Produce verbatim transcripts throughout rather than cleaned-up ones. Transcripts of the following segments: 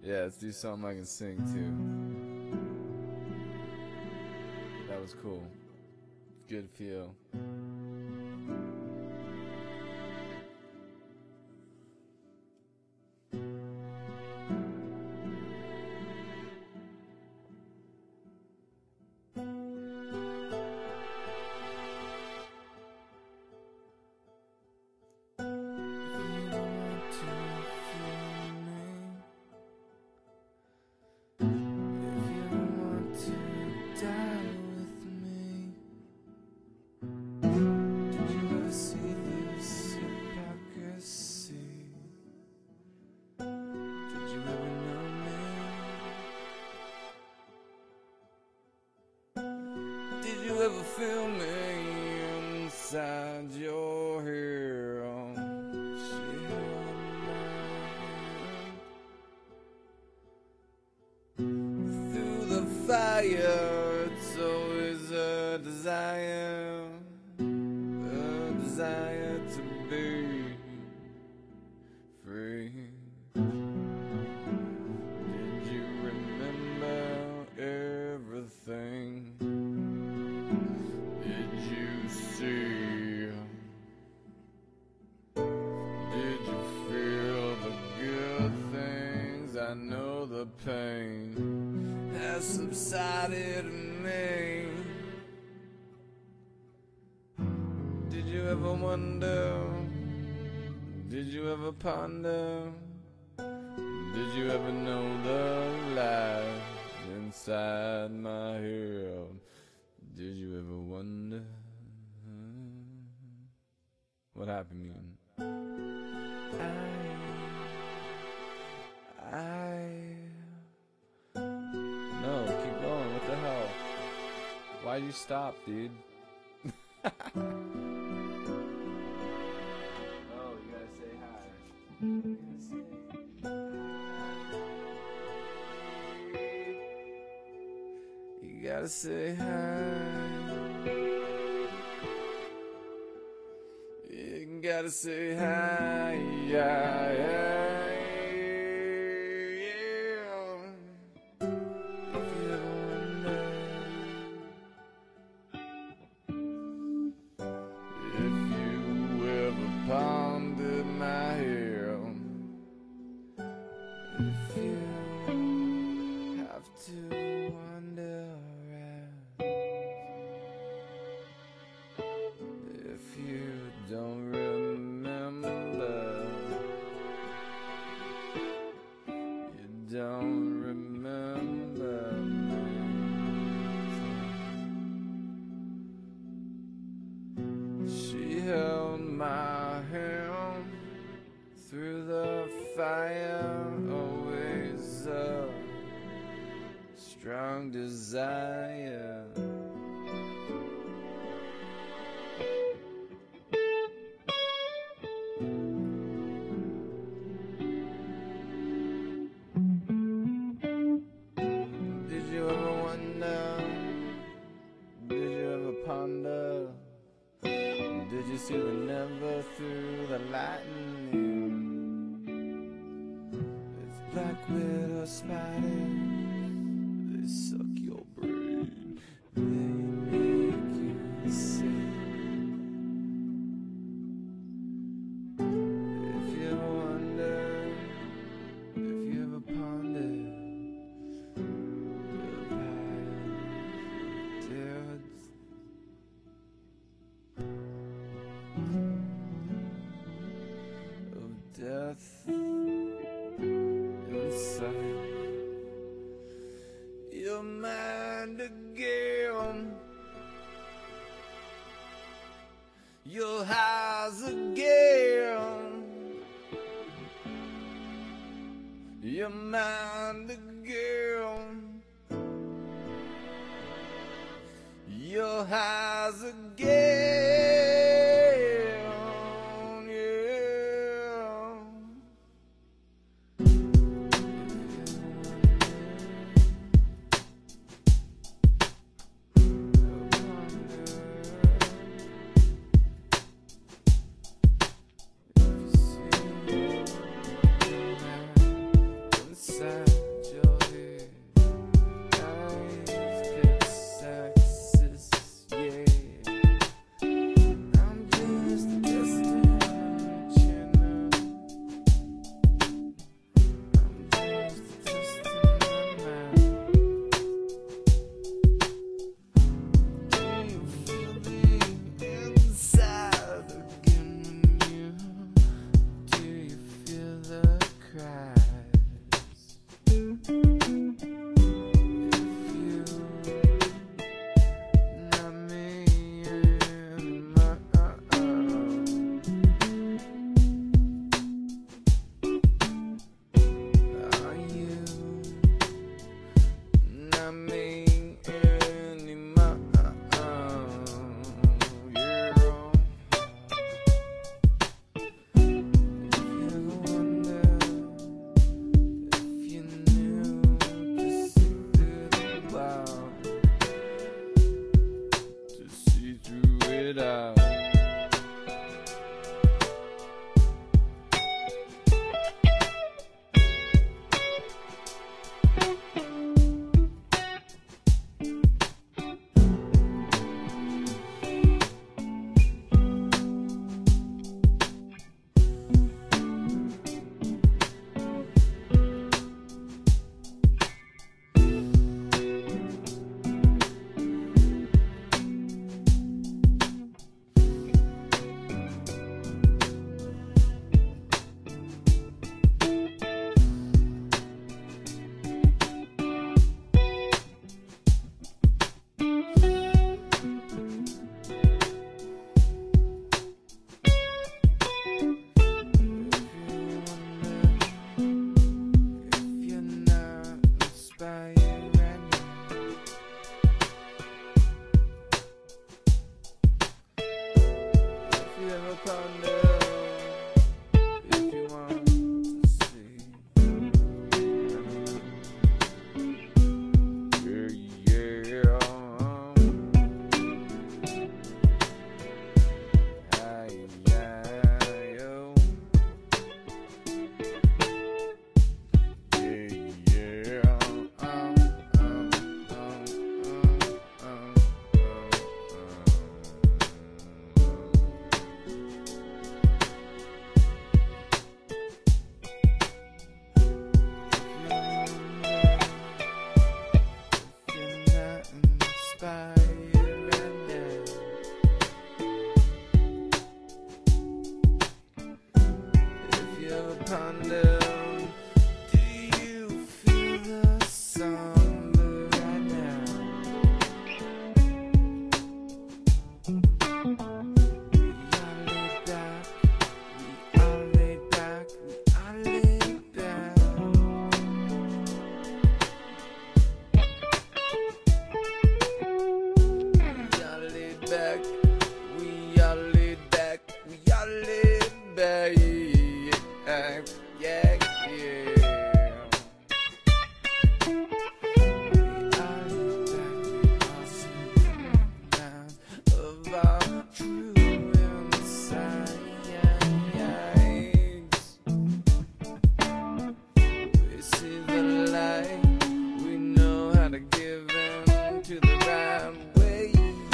Yeah, let's do something I can sing too. That was cool. Good feel. Did you ever feel me inside your hair? She held my hand through the fire. It's always a desire, a desire to be free. Did you remember everything? See, did you feel the good things? I know the pain has subsided in me. Did you ever wonder? Did you ever ponder? Did you ever know the light inside my head? Did you ever wonder? What happened, Mutant? I, I, no, keep going. What the hell? Why'd you stop, dude? Oh, you gotta say hi. You gotta say hi. You gotta say hi. You gotta say hi, yeah, yeah, yeah. If you ever wonder, if you ever pondered my hair, if you have to wonder, if you don't remember, you don't remember me. She held my hand through the fire, always a strong desire. Did you ever wonder? Did you ever ponder? Did you see the never through the lightning? It's black widow spiders. They suck your brain. They make you sick. If you ever wonder, if you ever ponder, of death inside your mind again, your eyes again, your mind again, your eyes again. Inside light. We know how to give in to the right way.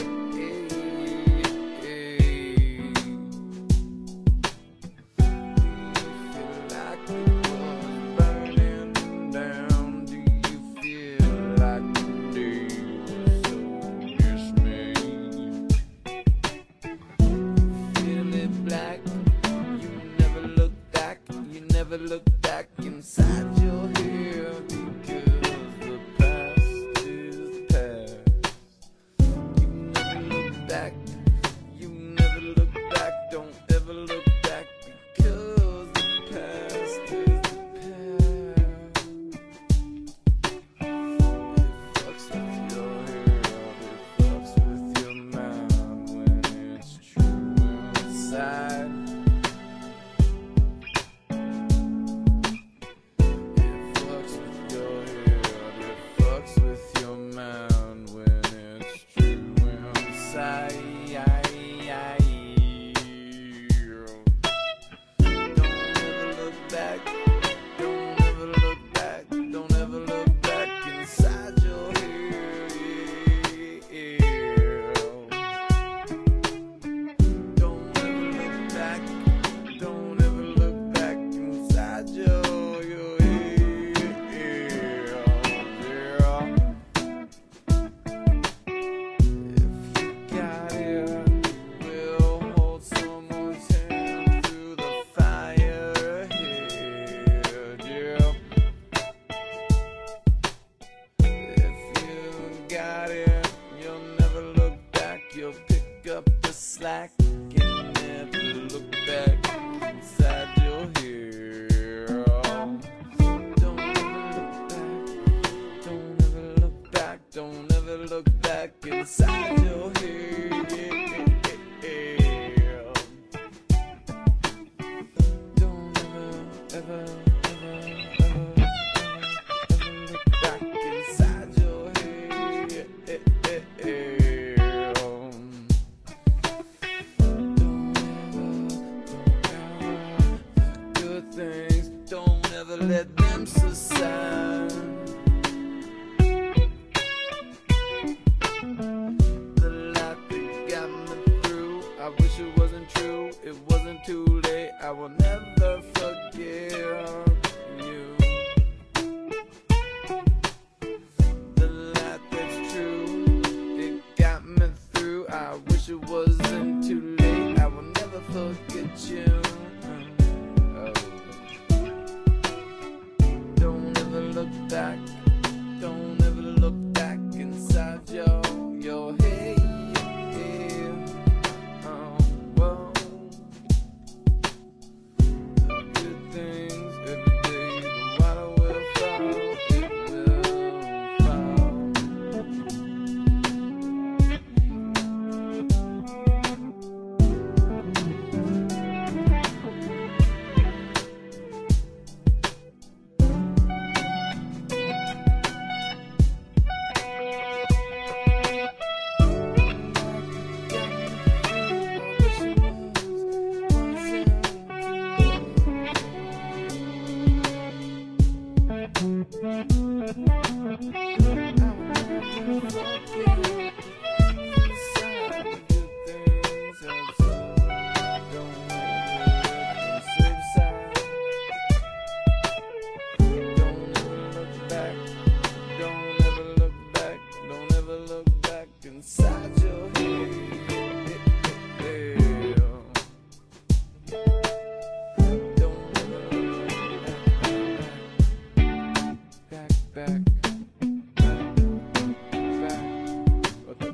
Never look back inside your head, because the past is past. You never look back, you never look back, don't ever look back, because the past is the past. It fucks with your head, it fucks with your mind when it's true inside. You'll pick up the slack and never look back inside your head. Don't ever look back, don't ever look back, don't ever look back inside your head. Don't ever, ever, ever, ever, ever look back inside your head. Don't ever let them subside. The life that got me through, I wish it wasn't true, it wasn't too late, I will never forget you. The life that's true, it got me through, I wish it wasn't too late, I will never forget you. Look back, don't ever look back inside your your head. Oh, whoa. The good things every day, the water will fall, it will inside your head. Don't ever back, back, back, back. What the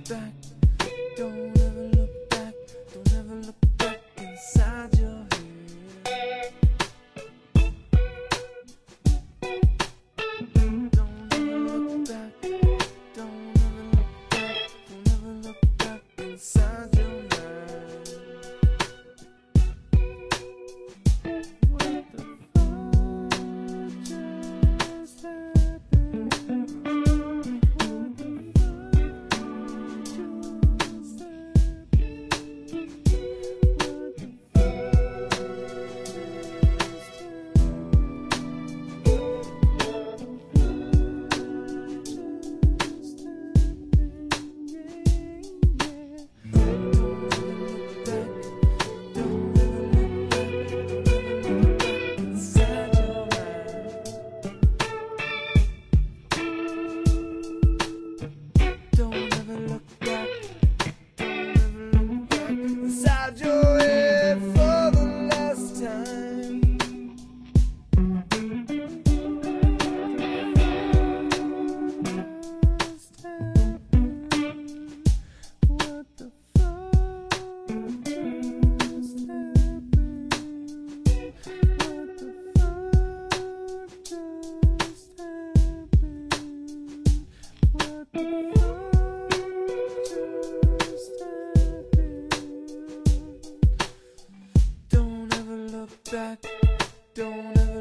back. Don't ever look back. Don't ever look back inside your head. Don't ever look back. Don't ever look back. Don't ever look back inside your mind. What the fuck just happened? Inside your head for the last time. What the fuck just happened? What the fuck just happened? What the fuck just happened? Don't ever look back. Don't ever